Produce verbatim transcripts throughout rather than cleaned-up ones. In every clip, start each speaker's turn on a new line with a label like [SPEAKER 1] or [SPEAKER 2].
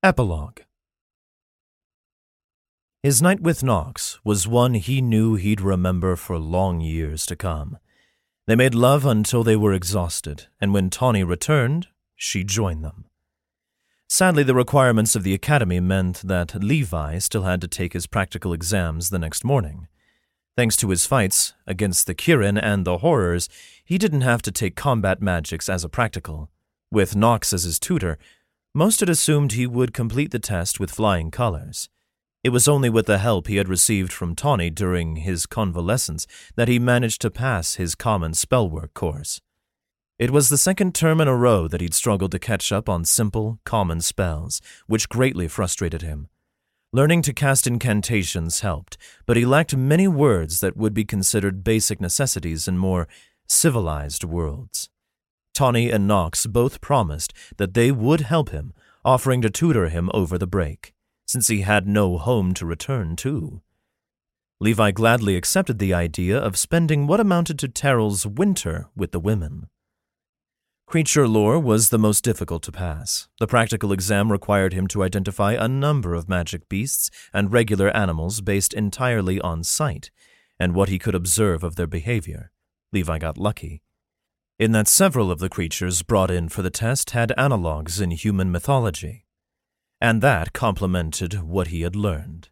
[SPEAKER 1] Epilogue. His night with Nox was one he knew he'd remember for long years to come. They made love until they were exhausted, and when Tawny returned, she joined them. Sadly, the requirements of the academy meant that Levi still had to take his practical exams the next morning. Thanks to his fights against the Kirin and the Horrors, he didn't have to take combat magics as a practical. With Nox as his tutor, most had assumed he would complete the test with flying colors. It was only with the help he had received from Tawny during his convalescence that he managed to pass his common spellwork course. It was the second term in a row that he'd struggled to catch up on simple, common spells, which greatly frustrated him. Learning to cast incantations helped, but he lacked many words that would be considered basic necessities in more civilized worlds. Tawny and Nox both promised that they would help him, offering to tutor him over the break, since he had no home to return to. Levi gladly accepted the idea of spending what amounted to Terrell's winter with the women. Creature lore was the most difficult to pass. The practical exam required him to identify a number of magic beasts and regular animals based entirely on sight and what he could observe of their behavior. Levi got lucky, in that several of the creatures brought in for the test had analogues in human mythology, and that complemented what he had learned.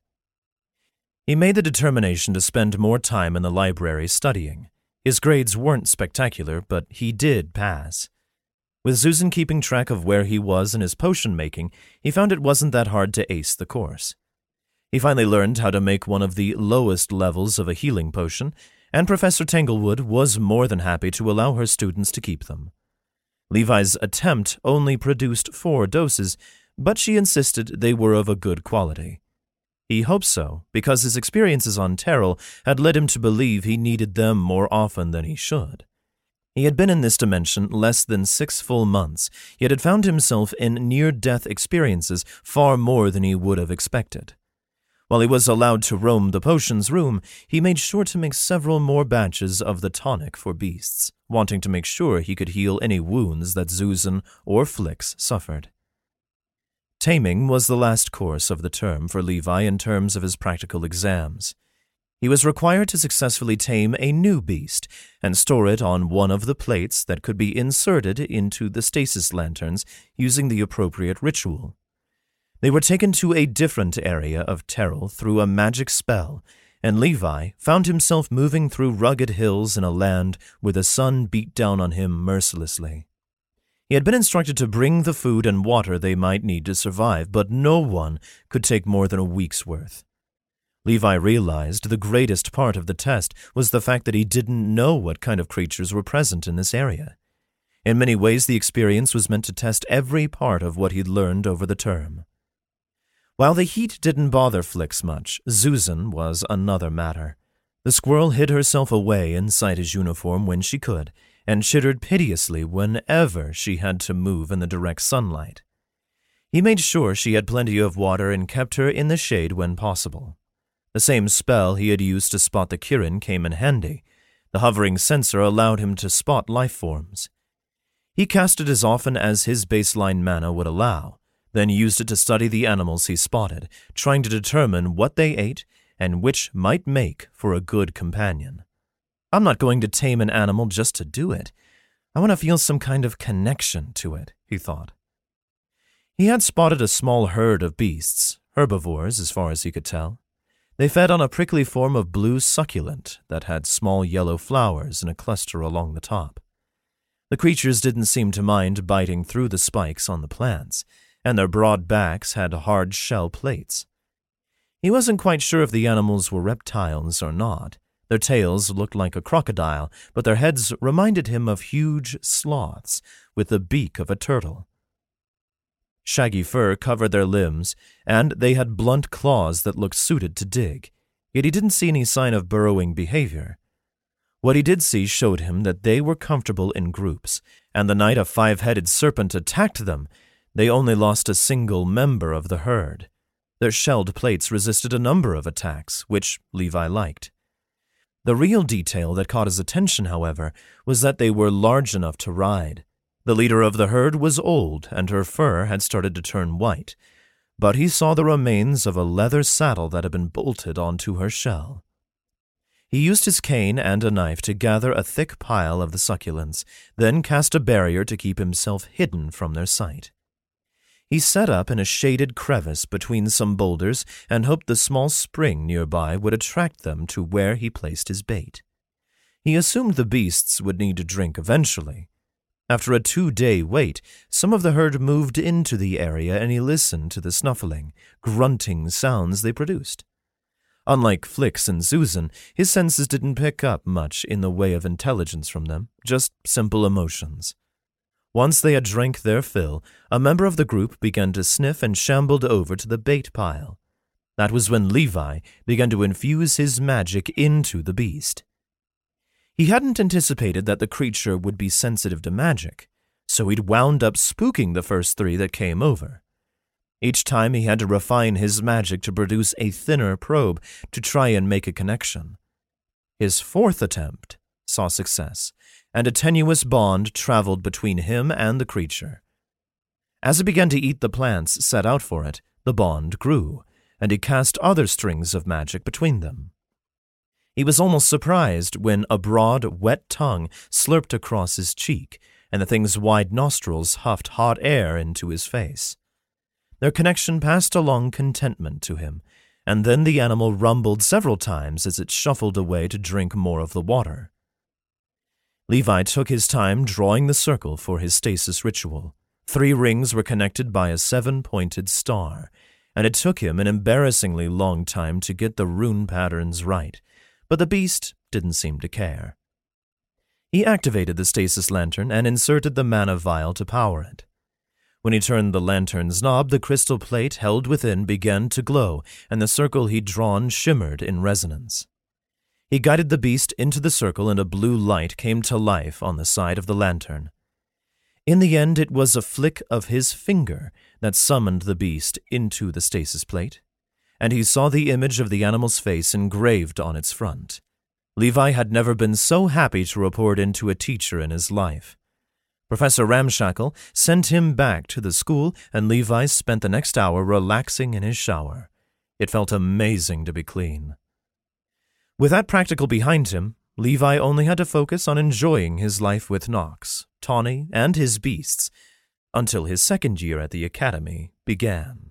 [SPEAKER 1] He made the determination to spend more time in the library studying. His grades weren't spectacular, but he did pass. With Zuzan keeping track of where he was in his potion making, he found it wasn't that hard to ace the course. He finally learned how to make one of the lowest levels of a healing potion, and Professor Tanglewood was more than happy to allow her students to keep them. Levi's attempt only produced four doses, but she insisted they were of a good quality. He hoped so, because his experiences on Terrell had led him to believe he needed them more often than he should. He had been in this dimension less than six full months, yet had found himself in near-death experiences far more than he would have expected. While he was allowed to roam the potions room, he made sure to make several more batches of the tonic for beasts, wanting to make sure he could heal any wounds that Zuzan or Flix suffered. Taming was the last course of the term for Levi in terms of his practical exams. He was required to successfully tame a new beast and store it on one of the plates that could be inserted into the stasis lanterns using the appropriate ritual. They were taken to a different area of Terrell through a magic spell, and Levi found himself moving through rugged hills in a land where the sun beat down on him mercilessly. He had been instructed to bring the food and water they might need to survive, but no one could take more than a week's worth. Levi realized the greatest part of the test was the fact that he didn't know what kind of creatures were present in this area. In many ways, the experience was meant to test every part of what he'd learned over the term. While the heat didn't bother Flix much, Zuzan was another matter. The squirrel hid herself away inside his uniform when she could, and chittered piteously whenever she had to move in the direct sunlight. He made sure she had plenty of water and kept her in the shade when possible. The same spell he had used to spot the Kirin came in handy. The hovering sensor allowed him to spot life forms. He cast it as often as his baseline mana would allow, then used it to study the animals he spotted, trying to determine what they ate and which might make for a good companion. I'm not going to tame an animal just to do it. I want to feel some kind of connection to it, he thought. He had spotted a small herd of beasts, herbivores as far as he could tell. They fed on a prickly form of blue succulent that had small yellow flowers in a cluster along the top. The creatures didn't seem to mind biting through the spikes on the plants, and their broad backs had hard shell plates. He wasn't quite sure if the animals were reptiles or not. Their tails looked like a crocodile, but their heads reminded him of huge sloths with the beak of a turtle. Shaggy fur covered their limbs, and they had blunt claws that looked suited to dig, yet he didn't see any sign of burrowing behavior. What he did see showed him that they were comfortable in groups, and the night a five-headed serpent attacked them, they only lost a single member of the herd. Their shelled plates resisted a number of attacks, which Levi liked. The real detail that caught his attention, however, was that they were large enough to ride. The leader of the herd was old, and her fur had started to turn white. but he saw the remains of a leather saddle that had been bolted onto her shell. He used his cane and a knife to gather a thick pile of the succulents, then cast a barrier to keep himself hidden from their sight. He set up in a shaded crevice between some boulders and hoped the small spring nearby would attract them to where he placed his bait. He assumed the beasts would need to drink eventually. After a two-day wait, some of the herd moved into the area and he listened to the snuffling, grunting sounds they produced. Unlike Flix and Susan, his senses didn't pick up much in the way of intelligence from them, just simple emotions. Once they had drank their fill, a member of the group began to sniff and shambled over to the bait pile. That was when Levi began to infuse his magic into the beast. He hadn't anticipated that the creature would be sensitive to magic, so he'd wound up spooking the first three that came over. Each time he had to refine his magic to produce a thinner probe to try and make a connection. His fourth attempt saw success, and a tenuous bond traveled between him and the creature. As it began to eat the plants set out for it, the bond grew, and he cast other strings of magic between them. He was almost surprised when a broad, wet tongue slurped across his cheek, and the thing's wide nostrils huffed hot air into his face. Their connection passed along contentment to him, and then the animal rumbled several times as it shuffled away to drink more of the water. Levi took his time drawing the circle for his stasis ritual. Three rings were connected by a seven-pointed star, and it took him an embarrassingly long time to get the rune patterns right, but the beast didn't seem to care. He activated the stasis lantern and inserted the mana vial to power it. When he turned the lantern's knob, the crystal plate held within began to glow, and the circle he'd drawn shimmered in resonance. He guided the beast into the circle, and a blue light came to life on the side of the lantern. In the end, it was a flick of his finger that summoned the beast into the stasis plate, and he saw the image of the animal's face engraved on its front. Levi had never been so happy to report into a teacher in his life. Professor Ramshackle sent him back to the school, and Levi spent the next hour relaxing in his shower. It felt amazing to be clean. With that practical behind him, Levi only had to focus on enjoying his life with Nox, Tawny, and his beasts, until his second year at the academy began.